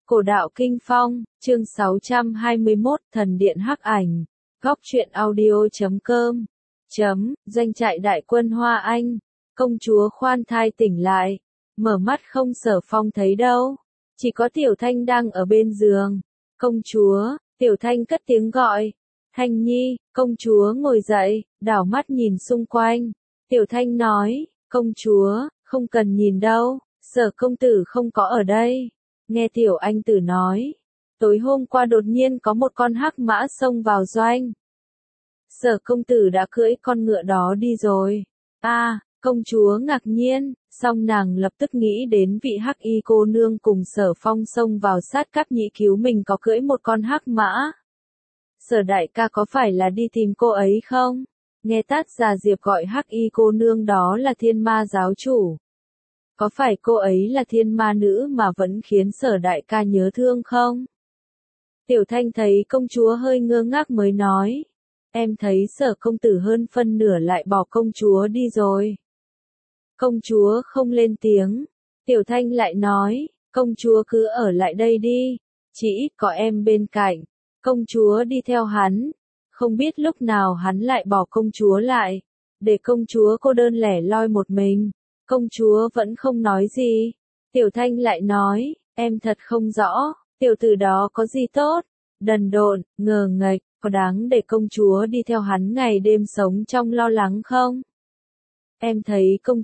Cổ đạo Kinh Phong, chương 621, Thần Điện Hắc Ảnh, Góc truyện audio.com, Doanh trại đại quân Hoa Anh, công chúa khoan thai tỉnh lại, mở mắt không Sở Phong thấy đâu, chỉ có Tiểu Thanh đang ở bên giường. Công chúa, Tiểu Thanh cất tiếng gọi, Thanh Nhi, công chúa ngồi dậy, đảo mắt nhìn xung quanh. Tiểu Thanh nói, công chúa, không cần nhìn đâu, Sở công tử không có ở đây. Nghe Tiểu Anh Tử nói, tối hôm qua đột nhiên có một con hắc mã xông vào doanh. Sở công tử đã cưỡi con ngựa đó đi rồi. Công chúa ngạc nhiên, song nàng lập tức nghĩ đến vị hắc y cô nương cùng Sở Phong xông vào sát cáp nhĩ cứu mình có cưỡi một con hắc mã. Sở đại ca có phải là đi tìm cô ấy không? Nghe Tát Già Diệp gọi hắc y cô nương đó là Thiên Ma giáo chủ. Có phải cô ấy là thiên ma nữ mà vẫn khiến Sở đại ca nhớ thương không? Tiểu Thanh thấy công chúa hơi ngơ ngác mới nói. Em thấy Sở công tử hơn phân nửa lại bỏ công chúa đi rồi. Công chúa không lên tiếng. Tiểu Thanh lại nói, công chúa cứ ở lại đây đi. Chỉ ít có em bên cạnh. Công chúa đi theo hắn. Không biết lúc nào hắn lại bỏ công chúa lại. Để công chúa cô đơn lẻ loi một mình. Công chúa vẫn không nói gì. Tiểu Thanh lại nói, em thật không rõ, tiểu tử đó có gì tốt, đần độn, ngờ nghệch, có đáng để công chúa đi theo hắn ngày đêm sống trong lo lắng không? Em thấy công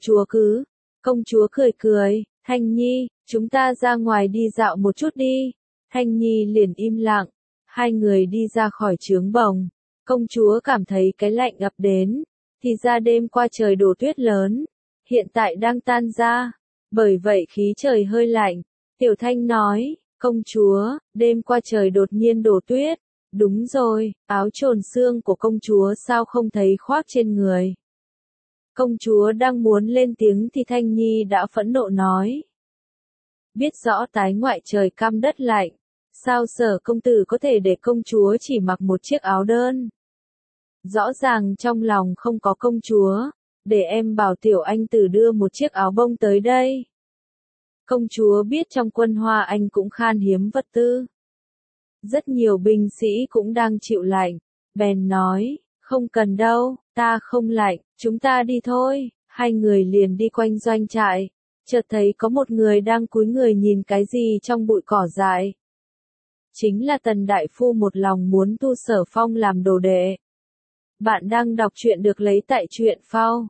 chúa cười cười, Thanh Nhi, chúng ta ra ngoài đi dạo một chút đi. Thanh Nhi liền im lặng, hai người đi ra khỏi trướng bồng, công chúa cảm thấy cái lạnh ập đến, thì ra đêm qua trời đổ tuyết lớn. Hiện tại đang tan ra, bởi vậy khí trời hơi lạnh. Tiểu Thanh nói, công chúa, đêm qua trời đột nhiên đổ tuyết. Đúng rồi, áo trồn xương của công chúa sao không thấy khoác trên người. Công chúa đang muốn lên tiếng thì Thanh Nhi đã phẫn nộ nói. Biết rõ tái ngoại trời căm đất lạnh, sao Sở công tử có thể để công chúa chỉ mặc một chiếc áo đơn. Rõ ràng trong lòng không có công chúa. Để em bảo Tiểu Anh Tử đưa một chiếc áo bông tới đây. Công chúa biết trong quân Hoa Anh cũng khan hiếm vật tư. Rất nhiều binh sĩ cũng đang chịu lạnh. Bèn nói, không cần đâu, ta không lạnh, chúng ta đi thôi. Hai người liền đi quanh doanh trại. Chợt thấy có một người đang cúi người nhìn cái gì trong bụi cỏ dại. Chính là Tần Đại Phu một lòng muốn tu Sở Phong làm đồ đệ. Bạn đang đọc truyện được lấy tại truyện phao.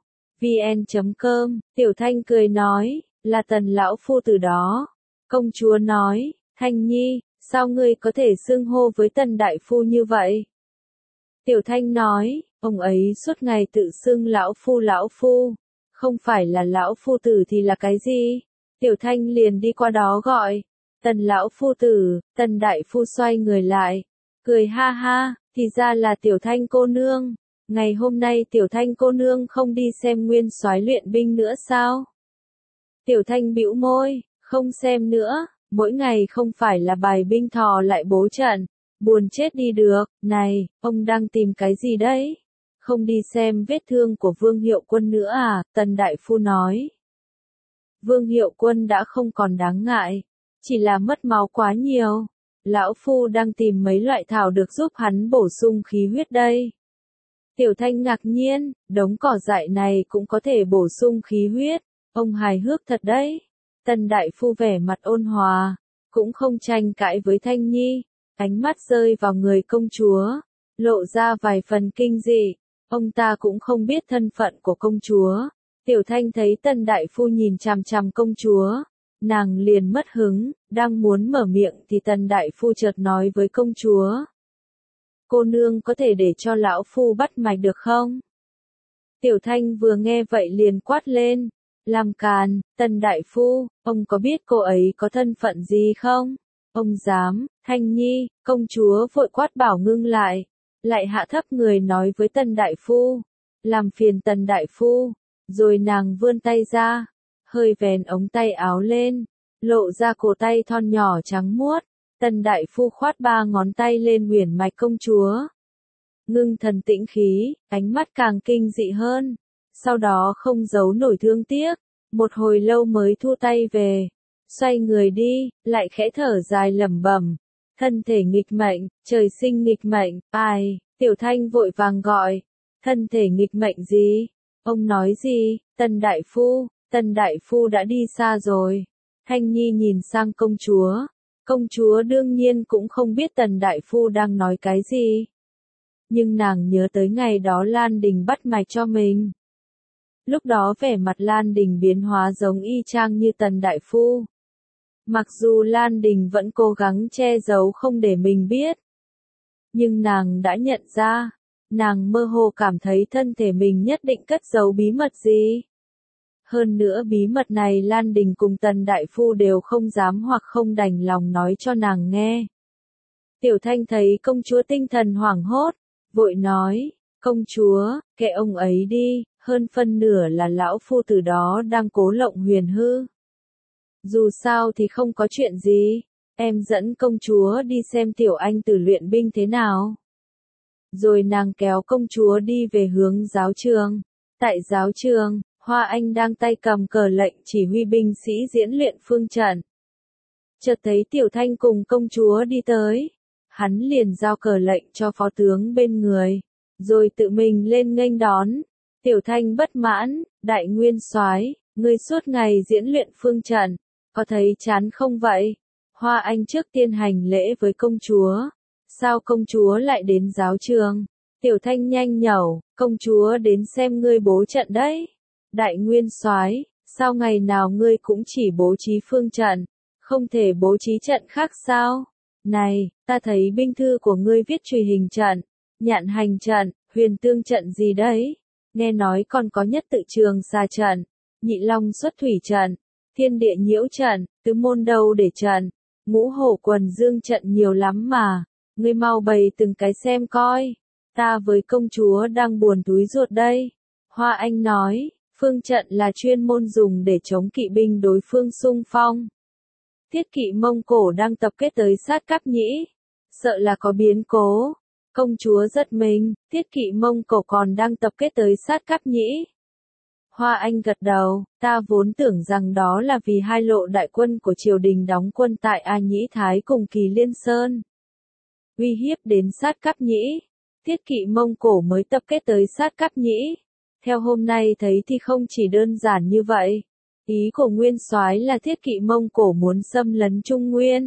vn.com, Tiểu Thanh cười nói, là Tần lão phu từ đó. Công chúa nói, Thanh Nhi, sao ngươi có thể xưng hô với Tần đại phu như vậy? Tiểu Thanh nói, ông ấy suốt ngày tự xưng lão phu, không phải là lão phu tử thì là cái gì? Tiểu Thanh liền đi qua đó gọi, Tần lão phu tử. Tần đại phu xoay người lại, cười ha ha, thì ra là Tiểu Thanh cô nương. Ngày hôm nay Tiểu Thanh cô nương không đi xem nguyên soái luyện binh nữa sao? Tiểu Thanh bĩu môi, không xem nữa, mỗi ngày không phải là bài binh thò lại bố trận, buồn chết đi được. Này, ông đang tìm cái gì đấy? Không đi xem vết thương của Vương Hiệu Quân nữa à? Tần đại phu nói. Vương Hiệu Quân đã không còn đáng ngại, chỉ là mất máu quá nhiều. Lão phu đang tìm mấy loại thảo được giúp hắn bổ sung khí huyết đây. Tiểu Thanh ngạc nhiên, đống cỏ dại này cũng có thể bổ sung khí huyết, ông hài hước thật đấy. Tần đại phu vẻ mặt ôn hòa, cũng không tranh cãi với Thanh Nhi, ánh mắt rơi vào người công chúa, lộ ra vài phần kinh dị, ông ta cũng không biết thân phận của công chúa. Tiểu Thanh thấy Tần đại phu nhìn chằm chằm công chúa, nàng liền mất hứng, đang muốn mở miệng thì Tần đại phu chợt nói với công chúa. Cô nương có thể để cho lão phu bắt mạch được không? Tiểu Thanh vừa nghe vậy liền quát lên, làm càn. Tần đại phu, ông có biết cô ấy có thân phận gì không? Ông dám. Thanh Nhi, công chúa vội quát bảo ngưng lại hạ thấp người nói với Tần đại phu, làm phiền Tần đại phu. Rồi nàng vươn tay ra, hơi vén ống tay áo lên, lộ ra cổ tay thon nhỏ trắng muốt. Tần đại phu khoát ba ngón tay lên uyển mạch công chúa. Ngưng thần tĩnh khí, ánh mắt càng kinh dị hơn. Sau đó không giấu nổi thương tiếc, một hồi lâu mới thu tay về. xoay người đi, lại khẽ thở dài lẩm bẩm. Thân thể nghịch mệnh, trời sinh nghịch mệnh, ai, Tiểu Thanh vội vàng gọi. Thân thể nghịch mệnh gì? Ông nói gì? Tần Đại Phu đã đi xa rồi. Thanh Nhi nhìn sang công chúa đương nhiên cũng không biết Tần Đại Phu đang nói cái gì. Nhưng nàng nhớ tới ngày đó Lan Đình bắt mạch cho mình. Lúc đó vẻ mặt Lan Đình biến hóa giống y chang như Tần Đại Phu. Mặc dù Lan Đình vẫn cố gắng che giấu không để mình biết. Nhưng nàng đã nhận ra, nàng mơ hồ cảm thấy thân thể mình nhất định cất giấu bí mật gì. Hơn nữa bí mật này Lan Đình cùng Tần Đại Phu đều không dám hoặc không đành lòng nói cho nàng nghe. Tiểu Thanh thấy công chúa tinh thần hoảng hốt, vội nói, công chúa, kệ ông ấy đi, hơn phân nửa là lão phu tử đó đang cố lộng huyền hư. Dù sao thì không có chuyện gì, em dẫn công chúa đi xem Tiểu Anh Tử luyện binh thế nào. Rồi nàng kéo công chúa đi về hướng giáo trường. Tại giáo trường, Hoa Anh đang tay cầm cờ lệnh chỉ huy binh sĩ diễn luyện phương trận. Chợt thấy Tiểu Thanh cùng công chúa đi tới, hắn liền giao cờ lệnh cho phó tướng bên người, rồi tự mình lên nghênh đón. Tiểu Thanh bất mãn, đại nguyên soái, ngươi suốt ngày diễn luyện phương trận, có thấy chán không vậy? Hoa Anh trước tiên hành lễ với công chúa. Sao công chúa lại đến giáo trường? Tiểu Thanh nhanh nhẩu, công chúa đến xem ngươi bố trận đấy. Đại nguyên soái, sao ngày nào ngươi cũng chỉ bố trí phương trận, không thể bố trí trận khác sao? Này, ta thấy binh thư của ngươi viết chùy hình trận, nhạn hành trận, huyền tương trận gì đấy? Nghe nói còn có nhất tự trường xa trận, nhị long xuất thủy trận, thiên địa nhiễu trận, tứ môn đầu để trận, ngũ hổ quần dương trận nhiều lắm mà. Ngươi mau bày từng cái xem coi. Ta với công chúa đang buồn túi ruột đây. Hoa Anh nói, phương trận là chuyên môn dùng để chống kỵ binh đối phương xung phong. Thiết kỵ Mông Cổ đang tập kết tới sát Cáp Nhĩ. Sợ là có biến cố. Công chúa giật mình, thiết kỵ Mông Cổ còn đang tập kết tới sát Cáp Nhĩ. Hoa Anh gật đầu, ta vốn tưởng rằng đó là vì hai lộ đại quân của triều đình đóng quân tại A Nhĩ Thái cùng Kỳ Liên Sơn. Uy hiếp đến sát Cáp Nhĩ, thiết kỵ Mông Cổ mới tập kết tới sát Cáp Nhĩ. Theo hôm nay thấy thì không chỉ đơn giản như vậy. Ý của nguyên soái là thiết kỵ Mông Cổ muốn xâm lấn Trung Nguyên.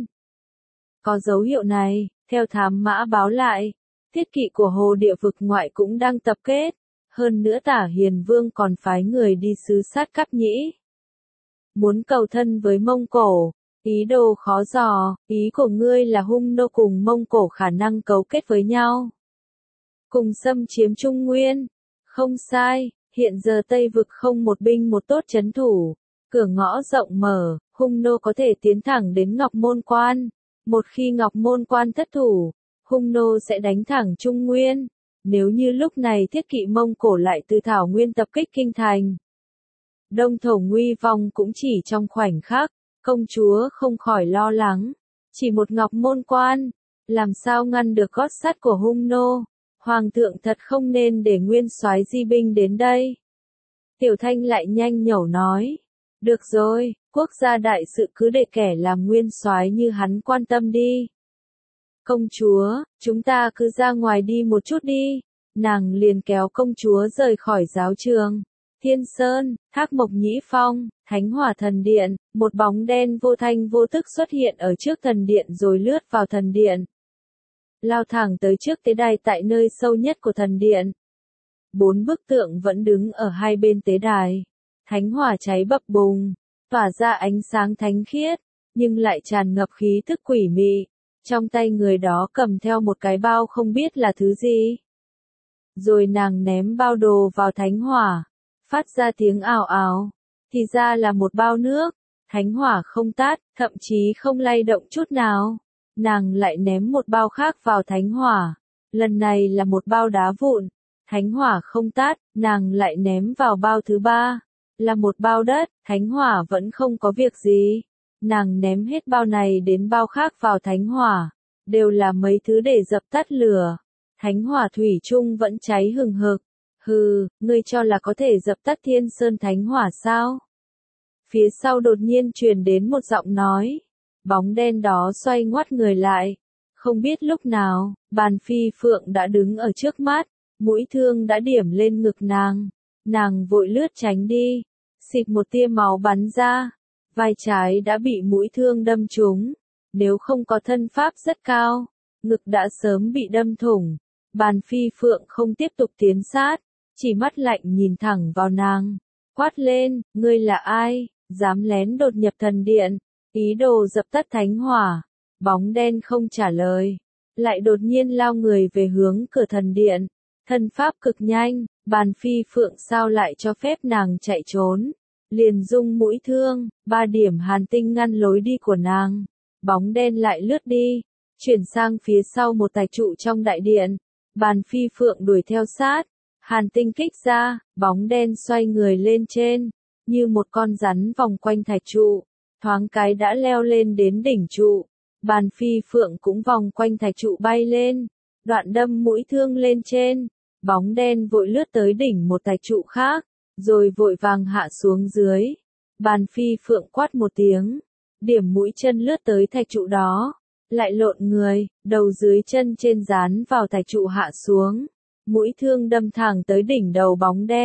Có dấu hiệu này, theo thám mã báo lại, thiết kỵ của Hồ Địa vực ngoại cũng đang tập kết. Hơn nữa Tả Hiền Vương còn phái người đi sứ sát Cáp Nhĩ. Muốn cầu thân với Mông Cổ. Ý đồ khó dò, ý của ngươi là Hung Nô cùng Mông Cổ khả năng cấu kết với nhau. Cùng xâm chiếm Trung Nguyên. Không sai, hiện giờ Tây vực không một binh một tốt trấn thủ. Cửa ngõ rộng mở, Hung Nô có thể tiến thẳng đến Ngọc Môn Quan. Một khi Ngọc Môn Quan thất thủ, Hung Nô sẽ đánh thẳng Trung Nguyên. Nếu như lúc này thiết kỵ Mông Cổ lại từ Thảo Nguyên tập kích Kinh Thành. Đông Thổ nguy vong cũng chỉ trong khoảnh khắc. Công chúa không khỏi lo lắng. Chỉ một Ngọc Môn Quan, làm sao ngăn được gót sắt của Hung Nô? Hoàng thượng thật không nên để nguyên soái di binh đến đây. Tiểu Thanh lại nhanh nhẩu nói. Được rồi, quốc gia đại sự cứ để kẻ làm nguyên soái như hắn quan tâm đi. Công chúa, chúng ta cứ ra ngoài đi một chút đi. Nàng liền kéo công chúa rời khỏi giáo trường. Thiên Sơn, Thác Mộc Nhĩ Phong, Thánh Hỏa Thần Điện, một bóng đen vô thanh vô tức xuất hiện ở trước thần điện rồi lướt vào thần điện. Lao thẳng tới trước tế đài tại nơi sâu nhất của thần điện. 4 bức tượng vẫn đứng ở hai bên tế đài. Thánh hỏa cháy bập bùng, tỏa ra ánh sáng thánh khiết, nhưng lại tràn ngập khí thức quỷ mị. Trong tay người đó cầm theo một cái bao không biết là thứ gì. Rồi nàng ném bao đồ vào thánh hỏa. Phát ra tiếng ào ào, thì ra là một bao nước. Thánh hỏa không tát, thậm chí không lay động chút nào. Nàng lại ném một bao khác vào thánh hỏa. Lần này là một bao đá vụn. Thánh hỏa không tát, nàng lại ném vào bao thứ ba. Là một bao đất, thánh hỏa vẫn không có việc gì. Nàng ném hết bao này đến bao khác vào thánh hỏa. Đều là mấy thứ để dập tắt lửa. Thánh hỏa thủy chung vẫn cháy hừng hực. Hừ, ngươi cho là có thể dập tắt Thiên Sơn Thánh Hỏa sao? Phía sau đột nhiên truyền đến một giọng nói. Bóng đen đó xoay ngoắt người lại. Không biết lúc nào, Bàn Phi Phượng đã đứng ở trước mắt, mũi thương đã điểm lên ngực nàng. Nàng vội lướt tránh đi, xịt một tia máu bắn ra, vai trái đã bị mũi thương đâm trúng. Nếu không có thân pháp rất cao, ngực đã sớm bị đâm thủng. Bàn Phi Phượng không tiếp tục tiến sát, chỉ mắt lạnh nhìn thẳng vào nàng, quát lên, ngươi là ai, dám lén đột nhập thần điện, ý đồ dập tắt thánh hỏa. Bóng đen không trả lời, lại đột nhiên lao người về hướng cửa thần điện, thân pháp cực nhanh, Bàn Phi Phượng sao lại cho phép nàng chạy trốn, liền dung mũi thương, 3 điểm hàn tinh ngăn lối đi của nàng. Bóng đen lại lướt đi, chuyển sang phía sau một tài trụ trong đại điện. Bàn Phi Phượng đuổi theo sát, hàn tinh kích ra, bóng đen xoay người lên trên, như một con rắn vòng quanh thạch trụ, thoáng cái đã leo lên đến đỉnh trụ. Bàn Phi Phượng cũng vòng quanh thạch trụ bay lên, đoạn đâm mũi thương lên trên, bóng đen vội lướt tới đỉnh một thạch trụ khác, rồi vội vàng hạ xuống dưới. Bàn Phi Phượng quát một tiếng, điểm mũi chân lướt tới thạch trụ đó, lại lộn người, đầu dưới chân trên dán vào thạch trụ hạ xuống, mũi thương đâm thẳng tới đỉnh đầu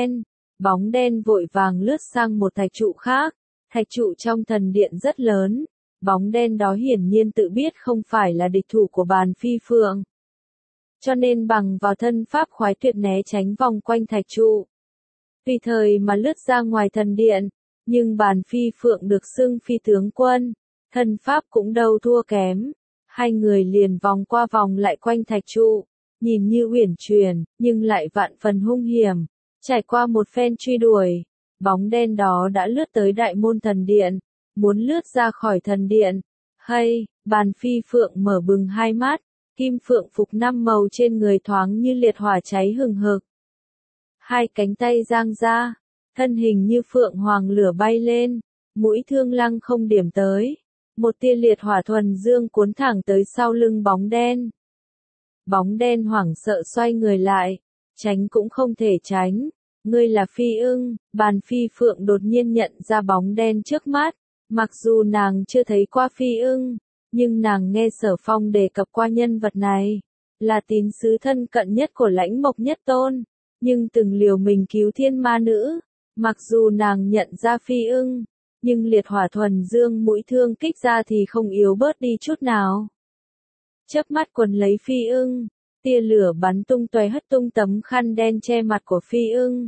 bóng đen vội vàng lướt sang một thạch trụ khác, thạch trụ trong thần điện rất lớn, bóng đen đó hiển nhiên tự biết không phải là địch thủ của Bàn Phi Phượng, cho nên bằng vào thân pháp khoái tuyệt né tránh vòng quanh thạch trụ, tùy thời mà lướt ra ngoài thần điện. Nhưng Bàn Phi Phượng được xưng phi tướng quân, thân pháp cũng đâu thua kém. Hai người liền vòng qua vòng lại quanh thạch trụ, nhìn như uyển chuyển, nhưng lại vạn phần hung hiểm. Trải qua một phen truy đuổi, bóng đen đó đã lướt tới đại môn thần điện, muốn lướt ra khỏi thần điện. Hay, Bàn Phi Phượng mở bừng hai mắt, kim phượng phục 5 màu trên người thoáng như liệt hỏa cháy hừng hực. Hai cánh tay giang ra, thân hình như phượng hoàng lửa bay lên, mũi thương lăng không điểm tới. Một tia liệt hỏa thuần dương cuốn thẳng tới sau lưng bóng đen. Bóng đen hoảng sợ xoay người lại, tránh cũng không thể tránh. Ngươi là Phi Ưng, Bàn Phi Phượng đột nhiên nhận ra bóng đen trước mắt. Mặc dù nàng chưa thấy qua Phi Ưng, nhưng nàng nghe Sở Phong đề cập qua nhân vật này, là tín sứ thân cận nhất của Lãnh Mộc Nhất Tôn, nhưng từng liều mình cứu thiên ma nữ. Mặc dù nàng nhận ra Phi Ưng, nhưng liệt hỏa thuần dương mũi thương kích ra thì không yếu bớt đi chút nào. Chớp mắt quần lấy Phi Ưng, tia lửa bắn tung tóe hất tung tấm khăn đen che mặt của Phi Ưng,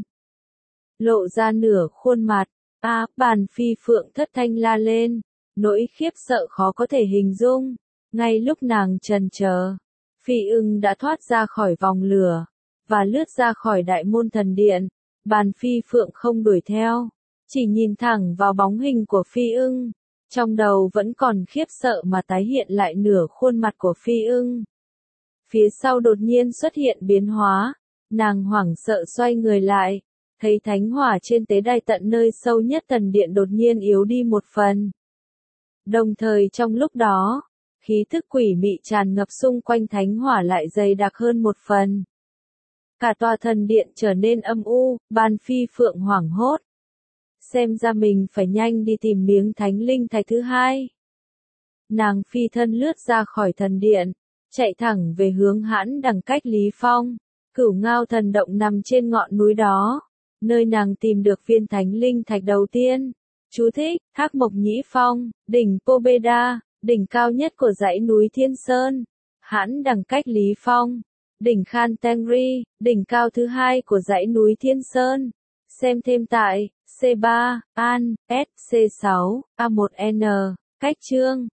lộ ra nửa khuôn mặt. Bàn Phi Phượng thất thanh la lên, nỗi khiếp sợ khó có thể hình dung. Ngay lúc nàng chần chờ, Phi Ưng đã thoát ra khỏi vòng lửa, và lướt ra khỏi đại môn thần điện. Bàn Phi Phượng không đuổi theo, chỉ nhìn thẳng vào bóng hình của Phi Ưng, trong đầu vẫn còn khiếp sợ mà tái hiện lại nửa khuôn mặt của Phi Ưng. Phía sau đột nhiên xuất hiện biến hóa, nàng hoảng sợ xoay người lại, thấy thánh hỏa trên tế đài tận nơi sâu nhất thần điện đột nhiên yếu đi một phần. Đồng thời trong lúc đó, khí thức quỷ mị tràn ngập xung quanh thánh hỏa lại dày đặc hơn một phần. Cả tòa thần điện trở nên âm u, Bàn Phi Phượng hoảng hốt. Xem ra mình phải nhanh đi tìm miếng thánh linh thạch thứ hai. Nàng phi thân lướt ra khỏi thần điện, chạy thẳng về hướng Hãn Đằng cách Lý Phong. Cửu Ngao thần động nằm trên ngọn núi đó, nơi nàng tìm được viên thánh linh thạch đầu tiên. Chú thích, Thác Mộc Nhĩ Phong, đỉnh Pobeda, đỉnh cao nhất của dãy núi Thiên Sơn. Hãn Đằng cách Lý Phong, đỉnh Khan Tengri, đỉnh cao thứ hai của dãy núi Thiên Sơn. Xem thêm tại C3, An, SC6, A1N, cách chương.